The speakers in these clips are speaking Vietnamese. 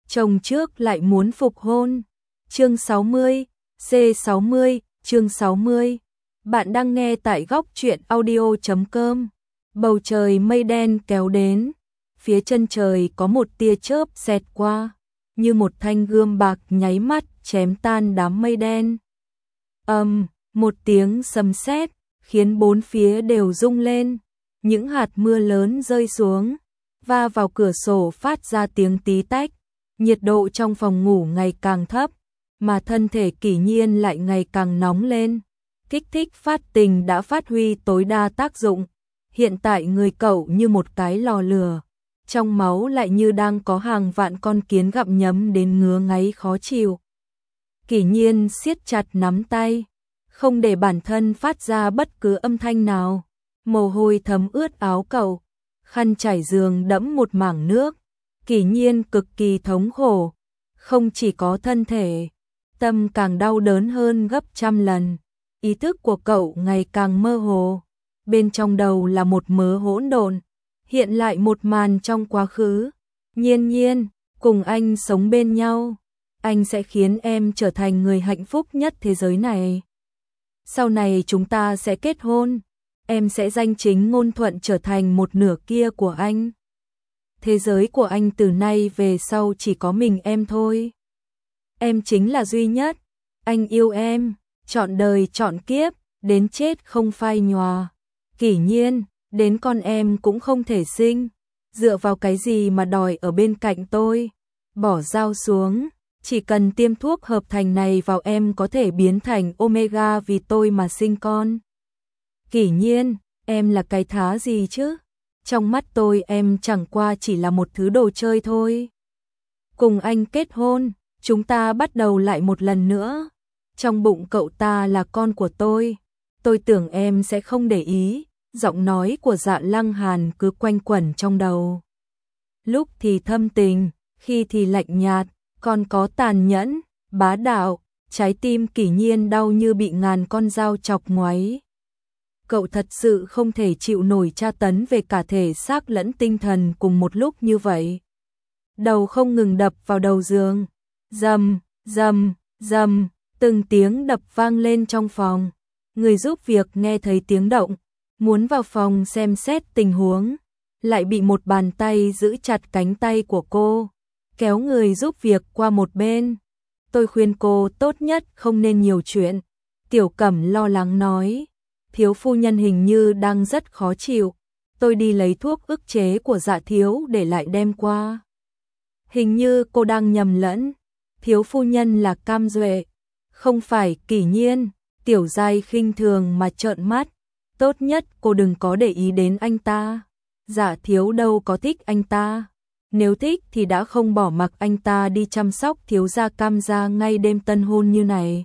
chồng trước lại muốn phục hôn. Chương 60, C60, chương 60. Bạn đang nghe tại góc truyện audio.com. Bầu trời mây đen kéo đến, phía chân trời có một tia chớp xẹt qua, như một thanh gươm bạc nháy mắt chém tan đám mây đen. Một tiếng sấm sét khiến bốn phía đều rung lên, những hạt mưa lớn rơi xuống, va vào cửa sổ phát ra tiếng tí tách. Nhiệt độ trong phòng ngủ ngày càng thấp, mà thân thể Kỷ Nhiên lại ngày càng nóng lên. Kích thích phát tình đã phát huy tối đa tác dụng. Hiện tại người cậu như một cái lò lửa, trong máu lại như đang có hàng vạn con kiến gặm nhấm đến ngứa ngáy khó chịu. Kỷ Nhiên siết chặt nắm tay, không để bản thân phát ra bất cứ âm thanh nào. Mồ hôi thấm ướt áo cậu, khăn trải giường đẫm một mảng nước. Kỷ Nhiên cực kỳ thống khổ, không chỉ có thân thể, tâm càng đau đớn hơn gấp trăm lần. Ý thức của cậu ngày càng mơ hồ, bên trong đầu là một mớ hỗn độn, hiện lại một màn trong quá khứ. Nhiên Nhiên, cùng anh sống bên nhau, anh sẽ khiến em trở thành người hạnh phúc nhất thế giới này. Sau này chúng ta sẽ kết hôn, em sẽ danh chính ngôn thuận trở thành một nửa kia của anh. Thế giới của anh từ nay về sau chỉ có mình em thôi. Em chính là duy nhất, anh yêu em, trọn đời trọn kiếp, đến chết không phai nhòa. Kỷ Nhiên, đến con em cũng không thể sinh, dựa vào cái gì mà đòi ở bên cạnh tôi. Bỏ dao xuống, chỉ cần tiêm thuốc hợp thành này vào em có thể biến thành Omega vì tôi mà sinh con. Kỷ Nhiên, em là cái thá gì chứ? Trong mắt tôi em chẳng qua chỉ là một thứ đồ chơi thôi. Cùng anh kết hôn, chúng ta bắt đầu lại một lần nữa. Trong bụng cậu ta là con của tôi tưởng em sẽ không để ý. Giọng nói của Dạ Lăng Hàn cứ quanh quẩn trong đầu. Lúc thì thâm tình, khi thì lạnh nhạt, còn có tàn nhẫn, bá đạo. Trái tim Kỷ Nhiên đau như bị ngàn con dao chọc ngoáy. Cậu thật sự không thể chịu nổi tra tấn về cả thể xác lẫn tinh thần cùng một lúc như vậy. Đầu không ngừng đập vào đầu giường. Rầm, rầm, rầm, từng tiếng đập vang lên trong phòng. Người giúp việc nghe thấy tiếng động, muốn vào phòng xem xét tình huống, lại bị một bàn tay giữ chặt cánh tay của cô, kéo người giúp việc qua một bên. Tôi khuyên cô tốt nhất không nên nhiều chuyện. Tiểu Cẩm lo lắng nói. Thiếu phu nhân hình như đang rất khó chịu. Tôi đi lấy thuốc ức chế của Dạ thiếu để lại đem qua. Hình như cô đang nhầm lẫn. Thiếu phu nhân là Cam Duệ, không phải Kỷ Nhiên. Tiểu Giai khinh thường mà trợn mắt. Tốt nhất cô đừng có để ý đến anh ta. Dạ thiếu đâu có thích anh ta. Nếu thích thì đã không bỏ mặc anh ta đi chăm sóc thiếu gia Cam gia ngay đêm tân hôn như này.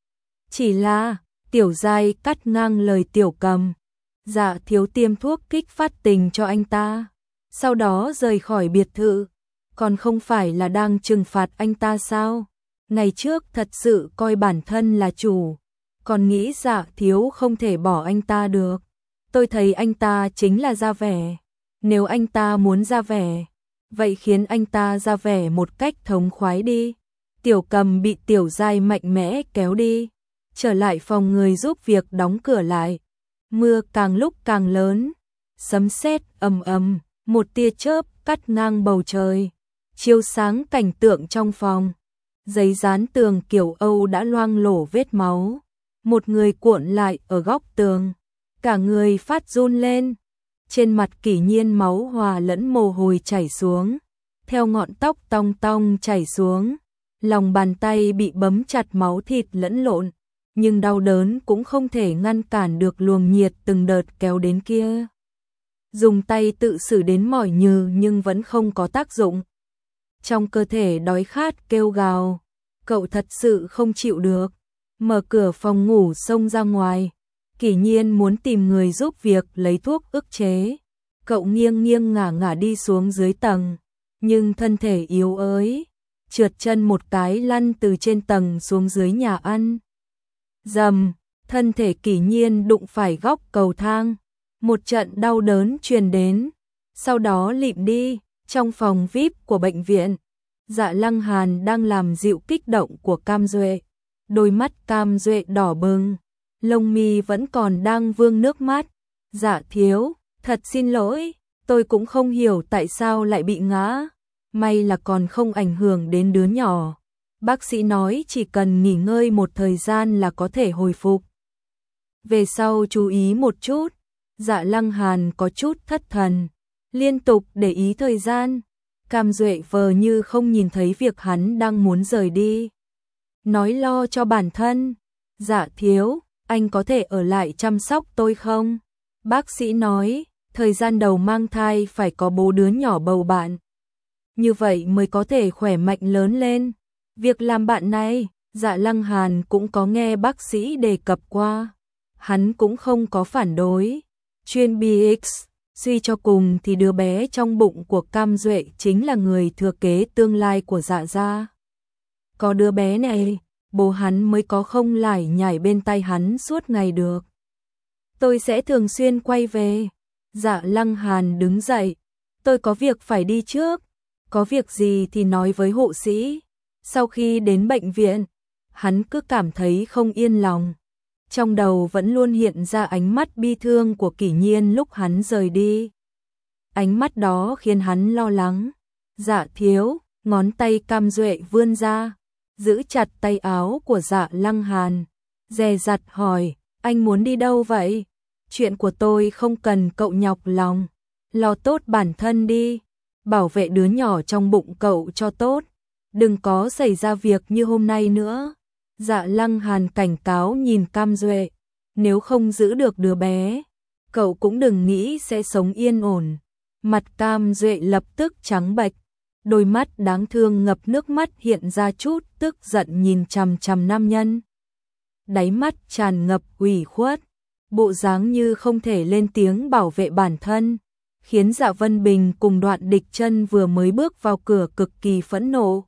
Chỉ là, Tiểu Giai cắt ngang lời Tiểu Cầm. Dạ thiếu tiêm thuốc kích phát tình cho anh ta, sau đó rời khỏi biệt thự. Còn không phải là đang trừng phạt anh ta sao? Ngày trước thật sự coi bản thân là chủ, còn nghĩ Dạ thiếu không thể bỏ anh ta được. Tôi thấy anh ta chính là ra vẻ. Nếu anh ta muốn ra vẻ, vậy khiến anh ta ra vẻ một cách thống khoái đi. Tiểu Cầm bị Tiểu Giai mạnh mẽ kéo đi, trở lại phòng người giúp việc đóng cửa lại. Mưa càng lúc càng lớn, sấm sét ầm ầm, một tia chớp cắt ngang bầu trời, chiếu sáng cảnh tượng trong phòng. Giấy dán tường kiểu Âu đã loang lổ vết máu, một người cuộn lại ở góc tường, cả người phát run lên. Trên mặt Kỷ Nhiên máu hòa lẫn mồ hôi chảy xuống, theo ngọn tóc tong tong chảy xuống, lòng bàn tay bị bấm chặt máu thịt lẫn lộn, nhưng đau đớn cũng không thể ngăn cản được luồng nhiệt từng đợt kéo đến kia. Dùng tay tự xử đến mỏi nhừ nhưng vẫn không có tác dụng. Trong cơ thể đói khát kêu gào, cậu thật sự không chịu được, mở cửa phòng ngủ xông ra ngoài. Kỷ Nhiên muốn tìm người giúp việc lấy thuốc ức chế. Cậu nghiêng nghiêng ngả ngả đi xuống dưới tầng, nhưng thân thể yếu ớt, trượt chân một cái lăn từ trên tầng xuống dưới nhà ăn. Rầm, thân thể Kỷ Nhiên đụng phải góc cầu thang, một trận đau đớn truyền đến, sau đó lịm đi. Trong phòng VIP của bệnh viện, Dạ Lăng Hàn đang làm dịu kích động của Cam Duệ. Đôi mắt Cam Duệ đỏ bừng, lông mi vẫn còn đang vương nước mắt. Dạ thiếu, thật xin lỗi, tôi cũng không hiểu tại sao lại bị ngã. May là còn không ảnh hưởng đến đứa nhỏ. Bác sĩ nói chỉ cần nghỉ ngơi một thời gian là có thể hồi phục. Về sau chú ý một chút. Dạ Lăng Hàn có chút thất thần, liên tục để ý thời gian. Cam Duệ vờ như không nhìn thấy việc hắn đang muốn rời đi. Nói lo cho bản thân. Dạ thiếu, anh có thể ở lại chăm sóc tôi không? Bác sĩ nói, thời gian đầu mang thai phải có bố đứa nhỏ bầu bạn. Như vậy mới có thể khỏe mạnh lớn lên. Việc làm bạn này, Dạ Lăng Hàn cũng có nghe bác sĩ đề cập qua. Hắn cũng không có phản đối. Chuyên BX, suy cho cùng thì đứa bé trong bụng của Cam Duệ chính là người thừa kế tương lai của Dạ gia. Có đứa bé này, bố hắn mới có không lải nhải bên tay hắn suốt ngày được. Tôi sẽ thường xuyên quay về. Dạ Lăng Hàn đứng dậy. Tôi có việc phải đi trước. Có việc gì thì nói với hộ sĩ. Sau khi đến bệnh viện, hắn cứ cảm thấy không yên lòng. Trong đầu vẫn luôn hiện ra ánh mắt bi thương của Kỷ Nhiên lúc hắn rời đi. Ánh mắt đó khiến hắn lo lắng. Dạ thiếu, ngón tay Cam Duệ vươn ra, giữ chặt tay áo của Dạ Lăng Hàn, dè dặt hỏi, anh muốn đi đâu vậy? Chuyện của tôi không cần cậu nhọc lòng, lo tốt bản thân đi, bảo vệ đứa nhỏ trong bụng cậu cho tốt, đừng có xảy ra việc như hôm nay nữa. Dạ Lăng Hàn cảnh cáo nhìn Cam Duệ, nếu không giữ được đứa bé, cậu cũng đừng nghĩ sẽ sống yên ổn. Mặt Cam Duệ lập tức trắng bệch, đôi mắt đáng thương ngập nước mắt hiện ra chút tức giận nhìn chằm chằm nam nhân. Đáy mắt tràn ngập ủy khuất, bộ dáng như không thể lên tiếng bảo vệ bản thân, khiến Dạ Vân Bình cùng Đoạn Địch Chân vừa mới bước vào cửa cực kỳ phẫn nộ.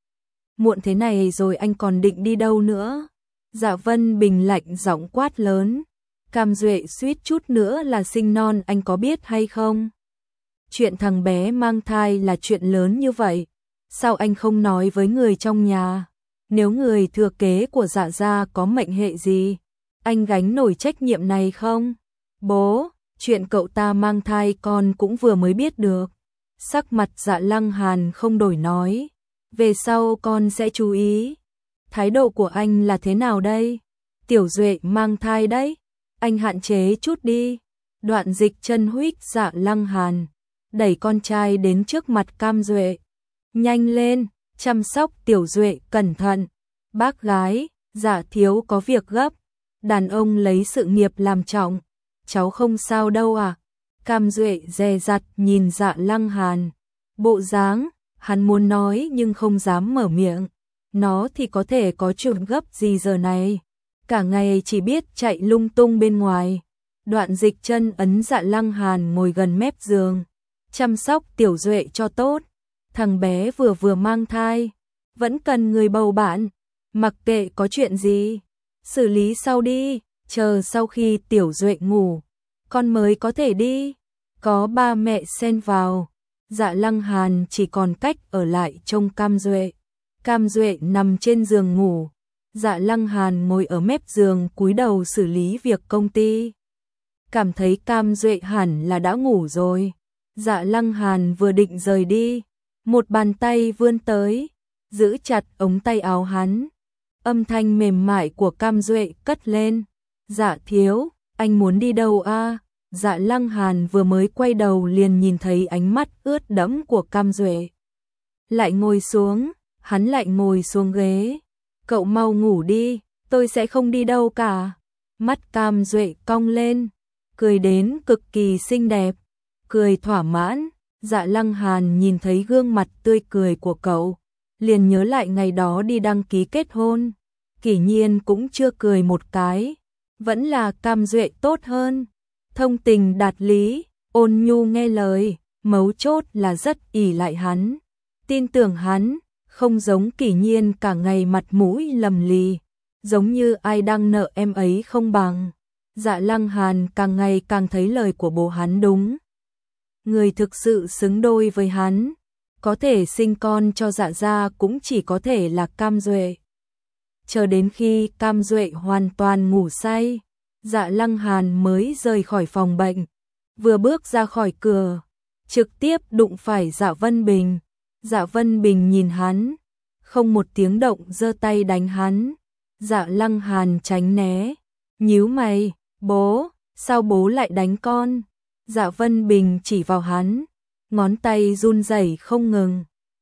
Muộn thế này rồi anh còn định đi đâu nữa? Dạ Vân Bình lạnh giọng quát lớn. Cam Duệ suýt chút nữa là sinh non, anh có biết hay không? Chuyện thằng bé mang thai là chuyện lớn như vậy, sao anh không nói với người trong nhà? Nếu người thừa kế của Dạ gia có mệnh hệ gì, anh gánh nổi trách nhiệm này không? Bố, chuyện cậu ta mang thai con cũng vừa mới biết được. Sắc mặt Dạ Lăng Hàn không đổi nói. Về sau con sẽ chú ý. Thái độ của anh là thế nào đây? Tiểu Duệ mang thai đấy, anh hạn chế chút đi. Đoạn Dịch Chân huých Dạ Lăng Hàn, đẩy con trai đến trước mặt Cam Duệ. Nhanh lên, chăm sóc Tiểu Duệ cẩn thận. Bác gái, Dạ thiếu có việc gấp. Đàn ông lấy sự nghiệp làm trọng. Cháu không sao đâu à? Cam Duệ dè dặt nhìn Dạ Lăng Hàn. Bộ dáng, hắn muốn nói nhưng không dám mở miệng. Nó thì có thể có chuyện gấp gì giờ này. Cả ngày chỉ biết chạy lung tung bên ngoài. Đoạn Dịch Chân ấn Dạ Lăng Hàn ngồi gần mép giường. Chăm sóc Tiểu Duệ cho tốt. Thằng bé vừa mang thai, vẫn cần người bầu bạn. Mặc kệ có chuyện gì, xử lý sau đi. Chờ sau khi Tiểu Duệ ngủ, con mới có thể đi. Có ba mẹ xen vào, Dạ Lăng Hàn chỉ còn cách ở lại trông Cam Duệ. Cam Duệ nằm trên giường ngủ, Dạ Lăng Hàn ngồi ở mép giường cúi đầu xử lý việc công ty. Cảm thấy Cam Duệ hẳn là đã ngủ rồi. Dạ Lăng Hàn vừa định rời đi, một bàn tay vươn tới, giữ chặt ống tay áo hắn. Âm thanh mềm mại của Cam Duệ cất lên. Dạ thiếu, anh muốn đi đâu a? Dạ Lăng Hàn vừa mới quay đầu liền nhìn thấy ánh mắt ướt đẫm của Cam Duệ. Lại ngồi xuống, hắn lại ngồi xuống ghế. Cậu mau ngủ đi, tôi sẽ không đi đâu cả. Mắt Cam Duệ cong lên, cười đến cực kỳ xinh đẹp, cười thỏa mãn. Dạ Lăng Hàn nhìn thấy gương mặt tươi cười của cậu, liền nhớ lại ngày đó đi đăng ký kết hôn. Kỷ Nhiên cũng chưa cười một cái, vẫn là Cam Duệ tốt hơn. Thông tình đạt lý, ôn nhu nghe lời, mấu chốt là rất ỷ lại hắn. Tin tưởng hắn, không giống Kỷ Nhiên cả ngày mặt mũi lầm lì, giống như ai đang nợ em ấy không bằng. Dạ Lăng Hàn càng ngày càng thấy lời của bố hắn đúng. Người thực sự xứng đôi với hắn, có thể sinh con cho Dạ gia cũng chỉ có thể là Cam Duệ. Chờ đến khi Cam Duệ hoàn toàn ngủ say, Dạ Lăng Hàn mới rời khỏi phòng bệnh. Vừa bước ra khỏi cửa, trực tiếp đụng phải Dạ Vân Bình. Dạ Vân Bình nhìn hắn, không một tiếng động giơ tay đánh hắn. Dạ Lăng Hàn tránh né, nhíu mày, bố, sao bố lại đánh con? Dạ Vân Bình chỉ vào hắn, ngón tay run rẩy không ngừng.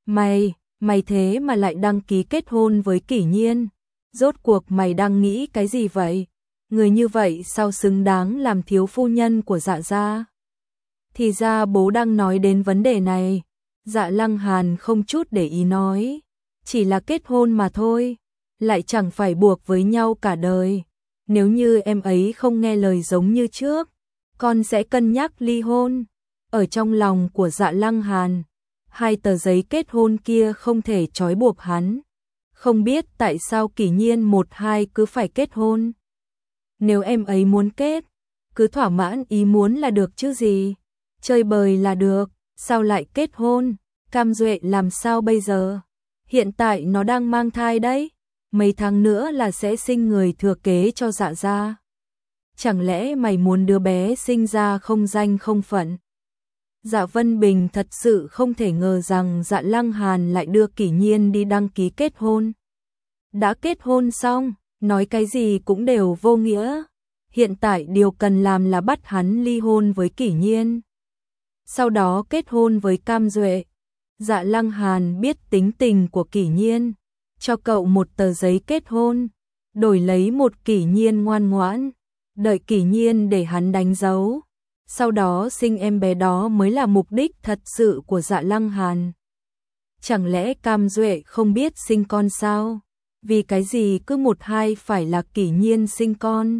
Mày thế mà lại đăng ký kết hôn với Kỷ Nhiên. Rốt cuộc mày đang nghĩ cái gì vậy? Người như vậy sao xứng đáng làm thiếu phu nhân của Dạ gia? Thì ra bố đang nói đến vấn đề này. Dạ Lăng Hàn không chút để ý nói, chỉ là kết hôn mà thôi, lại chẳng phải buộc với nhau cả đời. Nếu như em ấy không nghe lời giống như trước, con sẽ cân nhắc ly hôn. Ở trong lòng của Dạ Lăng Hàn, hai tờ giấy kết hôn kia không thể trói buộc hắn. Không biết tại sao Kỷ Nhiên một hai cứ phải kết hôn. Nếu em ấy muốn kết, cứ thỏa mãn ý muốn là được chứ gì. Chơi bời là được, sao lại kết hôn? Cam Duệ làm sao bây giờ? Hiện tại nó đang mang thai đấy, mấy tháng nữa là sẽ sinh người thừa kế cho Dạ gia. Chẳng lẽ mày muốn đứa bé sinh ra không danh không phận? Dạ Vân Bình thật sự không thể ngờ rằng Dạ Lăng Hàn lại đưa Kỷ Nhiên đi đăng ký kết hôn. Đã kết hôn xong, nói cái gì cũng đều vô nghĩa. Hiện tại điều cần làm là bắt hắn ly hôn với Kỷ Nhiên, sau đó kết hôn với Cam Duệ. Dạ Lăng Hàn biết tính tình của Kỷ Nhiên, cho cậu một tờ giấy kết hôn, đổi lấy một Kỷ Nhiên ngoan ngoãn, đợi Kỷ Nhiên để hắn đánh dấu, sau đó sinh em bé đó mới là mục đích thật sự của Dạ Lăng Hàn. Chẳng lẽ Cam Duệ không biết sinh con sao? Vì cái gì cứ một hai phải là Kỷ Nhiên sinh con?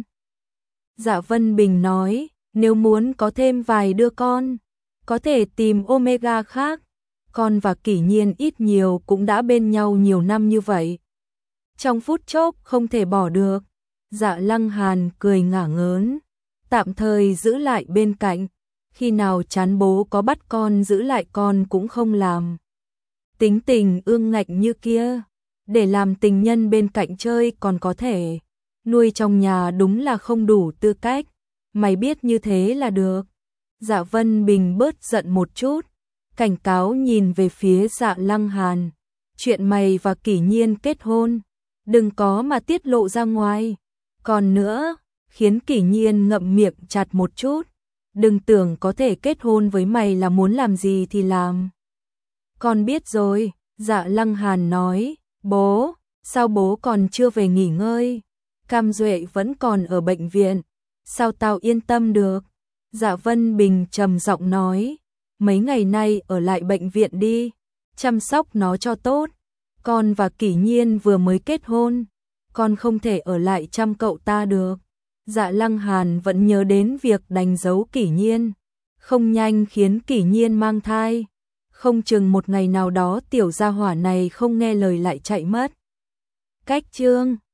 Dạ Vân Bình nói, nếu muốn có thêm vài đứa con, có thể tìm Omega khác. Con và Kỷ Nhiên ít nhiều cũng đã bên nhau nhiều năm như vậy, trong phút chốc không thể bỏ được. Dạ Lăng Hàn cười ngả ngớn, tạm thời giữ lại bên cạnh, khi nào chán bố có bắt con giữ lại con cũng không làm. Tính tình ương ngạnh như kia, để làm tình nhân bên cạnh chơi còn có thể, nuôi trong nhà đúng là không đủ tư cách. Mày biết như thế là được. Dạ Vân Bình bớt giận một chút, cảnh cáo nhìn về phía Dạ Lăng Hàn. Chuyện mày và Kỷ Nhiên kết hôn, đừng có mà tiết lộ ra ngoài. Còn nữa, khiến Kỷ Nhiên ngậm miệng chặt một chút. Đừng tưởng có thể kết hôn với mày là muốn làm gì thì làm. Con biết rồi, Dạ Lăng Hàn nói. Bố, sao bố còn chưa về nghỉ ngơi? Cam Duệ vẫn còn ở bệnh viện, sao tao yên tâm được? Dạ Vân Bình trầm giọng nói, mấy ngày nay ở lại bệnh viện đi, chăm sóc nó cho tốt. Con và Kỷ Nhiên vừa mới kết hôn, con không thể ở lại chăm cậu ta được. Dạ Lăng Hàn vẫn nhớ đến việc đánh dấu Kỷ Nhiên, không nhanh khiến Kỷ Nhiên mang thai, không chừng một ngày nào đó tiểu gia hỏa này không nghe lời lại chạy mất. Cách chương